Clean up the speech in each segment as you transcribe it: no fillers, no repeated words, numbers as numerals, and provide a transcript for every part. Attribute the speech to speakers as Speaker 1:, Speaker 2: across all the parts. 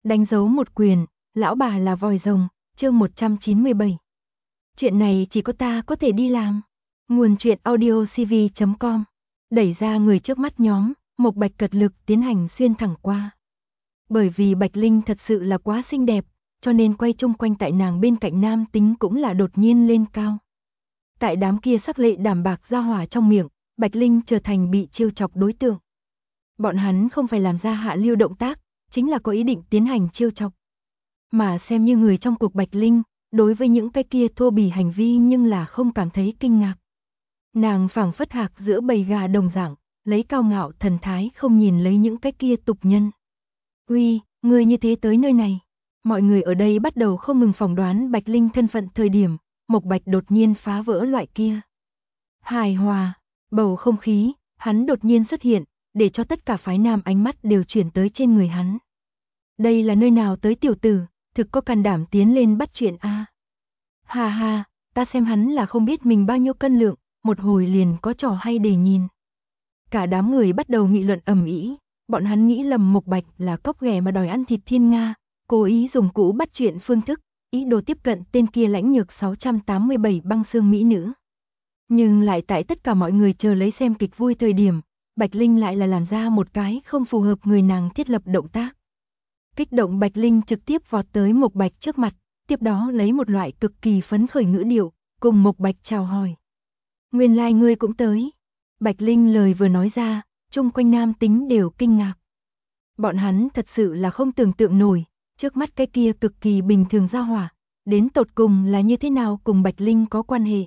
Speaker 1: Đánh dấu một quyền, lão bà là vòi rồng, chương 197. Chuyện này chỉ có ta có thể đi làm. Nguồn truyện audiocv.com. Đẩy ra người trước mắt nhóm, Mộc Bạch cật lực tiến hành xuyên thẳng qua. Bởi vì Bạch Linh thật sự là quá xinh đẹp, cho nên quay chung quanh tại nàng bên cạnh nam tính cũng là đột nhiên lên cao. Tại đám kia sắc lệ đảm bạc ra hỏa trong miệng, Bạch Linh trở thành bị trêu chọc đối tượng. Bọn hắn không phải làm ra hạ lưu động tác, chính là có ý định tiến hành trêu chọc. Mà xem như người trong cuộc Bạch Linh, đối với những cái kia thô bỉ hành vi nhưng là không cảm thấy kinh ngạc. Nàng phảng phất hạc giữa bầy gà đồng dạng, lấy cao ngạo thần thái không nhìn lấy những cái kia tục nhân. Uy, người như thế tới nơi này. Mọi người ở đây bắt đầu không ngừng phỏng đoán Bạch Linh thân phận thời điểm, Mộc Bạch đột nhiên phá vỡ loại kia hài hòa, bầu không khí, hắn đột nhiên xuất hiện, để cho tất cả phái nam ánh mắt đều chuyển tới trên người hắn. Đây là nơi nào tới tiểu tử, thực có can đảm tiến lên bắt chuyện a. Ha ha, ta xem hắn là không biết mình bao nhiêu cân lượng, một hồi liền có trò hay để nhìn. Cả đám người bắt đầu nghị luận ầm ĩ, bọn hắn nghĩ lầm Mộc Bạch là cóc ghẻ mà đòi ăn thịt thiên nga, cố ý dùng cũ bắt chuyện phương thức, ý đồ tiếp cận tên kia lãnh nhược 687 băng xương mỹ nữ. Nhưng lại tại tất cả mọi người chờ lấy xem kịch vui thời điểm, Bạch Linh lại là làm ra một cái không phù hợp người nàng thiết lập động tác. Kích động Bạch Linh trực tiếp vọt tới Mộc Bạch trước mặt, tiếp đó lấy một loại cực kỳ phấn khởi ngữ điệu, cùng Mộc Bạch chào hỏi. Nguyên lai ngươi cũng tới. Bạch Linh lời vừa nói ra, chung quanh nam tính đều kinh ngạc. Bọn hắn thật sự là không tưởng tượng nổi, trước mắt cái kia cực kỳ bình thường ra hỏa, đến tột cùng là như thế nào cùng Bạch Linh có quan hệ.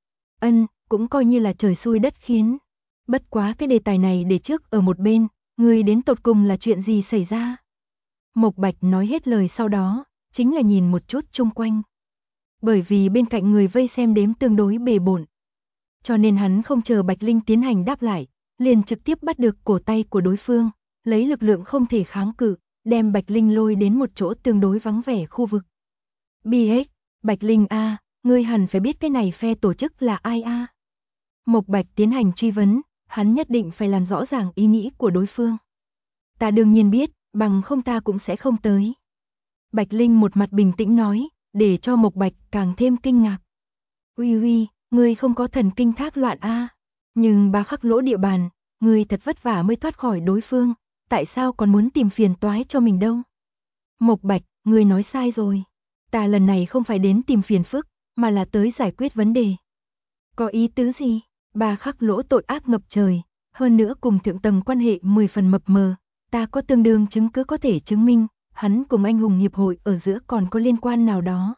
Speaker 1: Cũng coi như là trời xui đất khiến. Bất quá cái đề tài này để trước ở một bên, ngươi đến tột cùng là chuyện gì xảy ra? Mộc Bạch nói hết lời sau đó, chính là nhìn một chút chung quanh. Bởi vì bên cạnh người vây xem đếm tương đối bề bộn, cho nên hắn không chờ Bạch Linh tiến hành đáp lại, liền trực tiếp bắt được cổ tay của đối phương, lấy lực lượng không thể kháng cự, đem Bạch Linh lôi đến một chỗ tương đối vắng vẻ khu vực. BH, Bạch Linh a, ngươi hẳn phải biết cái này phe tổ chức là ai a? Mộc Bạch tiến hành truy vấn, hắn nhất định phải làm rõ ràng ý nghĩ của đối phương. Ta đương nhiên biết, bằng không ta cũng sẽ không tới. Bạch Linh một mặt bình tĩnh nói, để cho Mộc Bạch càng thêm kinh ngạc. Uy, ngươi không có thần kinh thác loạn a? Nhưng Ba Khắc Lỗ địa bàn, ngươi thật vất vả mới thoát khỏi đối phương, tại sao còn muốn tìm phiền toái cho mình đâu? Mộc Bạch, ngươi nói sai rồi. Ta lần này không phải đến tìm phiền phức, mà là tới giải quyết vấn đề. Có ý tứ gì? Ba Khắc Lỗ tội ác ngập trời, hơn nữa cùng thượng tầng quan hệ 10 phần mập mờ, ta có tương đương chứng cứ có thể chứng minh, hắn cùng anh hùng hiệp hội ở giữa còn có liên quan nào đó.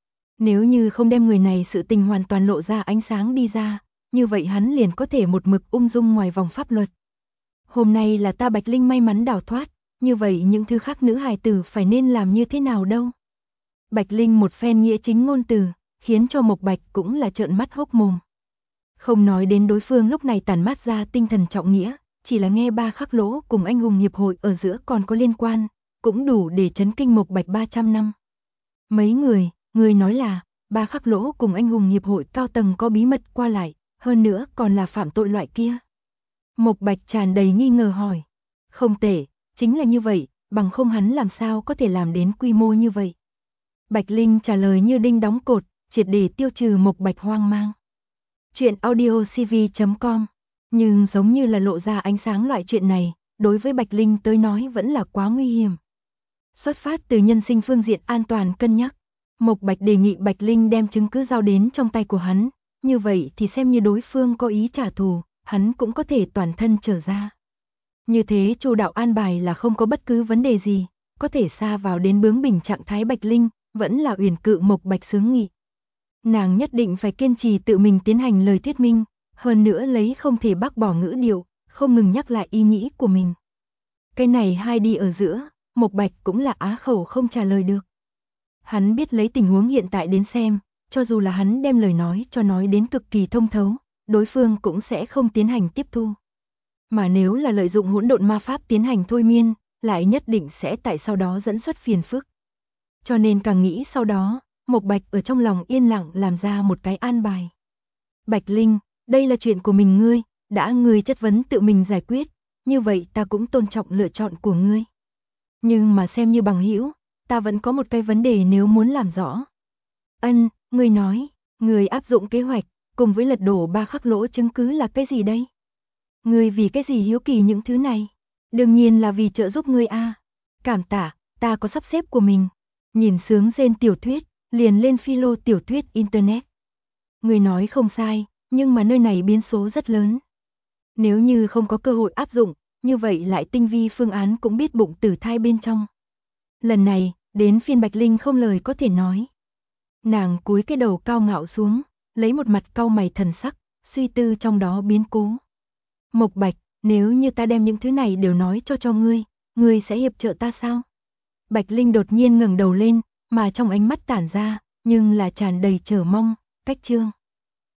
Speaker 1: Nếu như không đem người này sự tình hoàn toàn lộ ra ánh sáng đi ra, như vậy hắn liền có thể một mực ung dung ngoài vòng pháp luật. Hôm nay là ta Bạch Linh may mắn đào thoát, như vậy những thứ khác nữ hài tử phải nên làm như thế nào đâu? Bạch Linh một phen nghĩa chính ngôn từ, khiến cho Mộc Bạch cũng là trợn mắt hốc mồm. Không nói đến đối phương lúc này tản mát ra tinh thần trọng nghĩa, chỉ là nghe Ba Khắc Lỗ cùng anh hùng hiệp hội ở giữa còn có liên quan, cũng đủ để chấn kinh Mộc Bạch 300 năm. Mấy người nói là, Ba Khắc Lỗ cùng anh hùng hiệp hội cao tầng có bí mật qua lại, hơn nữa còn là phạm tội loại kia. Mộc Bạch tràn đầy nghi ngờ hỏi. Không tệ, chính là như vậy, bằng không hắn làm sao có thể làm đến quy mô như vậy. Bạch Linh trả lời như đinh đóng cột, triệt để tiêu trừ Mộc Bạch hoang mang. Chuyện audiocv.com. Nhưng giống như là lộ ra ánh sáng loại chuyện này, đối với Bạch Linh tới nói vẫn là quá nguy hiểm. Xuất phát từ nhân sinh phương diện an toàn cân nhắc, Mộc Bạch đề nghị Bạch Linh đem chứng cứ giao đến trong tay của hắn, như vậy thì xem như đối phương có ý trả thù, hắn cũng có thể toàn thân trở ra. Như thế chu đạo an bài là không có bất cứ vấn đề gì, có thể xa vào đến bướng bỉnh trạng thái Bạch Linh, vẫn là uyển cự Mộc Bạch sướng nghị. Nàng nhất định phải kiên trì tự mình tiến hành lời thuyết minh, hơn nữa lấy không thể bác bỏ ngữ điệu, không ngừng nhắc lại ý nghĩ của mình. Cái này hai đi ở giữa, Mộc Bạch cũng là á khẩu không trả lời được. Hắn biết lấy tình huống hiện tại đến xem, cho dù là hắn đem lời nói cho nói đến cực kỳ thông thấu, đối phương cũng sẽ không tiến hành tiếp thu. Mà nếu là lợi dụng hỗn độn ma pháp tiến hành thôi miên, lại nhất định sẽ tại sau đó dẫn xuất phiền phức. Cho nên càng nghĩ sau đó, Mộc Bạch ở trong lòng yên lặng làm ra một cái an bài. Bạch Linh, đây là chuyện của mình ngươi, đã ngươi chất vấn tự mình giải quyết, như vậy ta cũng tôn trọng lựa chọn của ngươi. Nhưng mà xem như bằng hữu, ta vẫn có một cái vấn đề nếu muốn làm rõ. Ngươi nói, ngươi áp dụng kế hoạch, cùng với lật đổ 3 khắc lỗ chứng cứ là cái gì đây? Ngươi vì cái gì hiếu kỳ những thứ này? Đương nhiên là vì trợ giúp ngươi a. Cảm tạ, ta có sắp xếp của mình. Nhìn sướng rên tiểu thuyết, liền lên philo tiểu thuyết internet. Ngươi nói không sai, nhưng mà nơi này biến số rất lớn. Nếu như không có cơ hội áp dụng, như vậy lại tinh vi phương án cũng biết bụng tử thai bên trong. Lần này, đến phiên Bạch Linh không lời có thể nói. Nàng cúi cái đầu cao ngạo xuống, lấy một mặt cau mày thần sắc, suy tư trong đó biến cố. Mộc Bạch, nếu như ta đem những thứ này đều nói cho ngươi sẽ hiệp trợ ta sao? Bạch Linh đột nhiên ngẩng đầu lên, mà trong ánh mắt tản ra, nhưng là tràn đầy chờ mong, cách chương.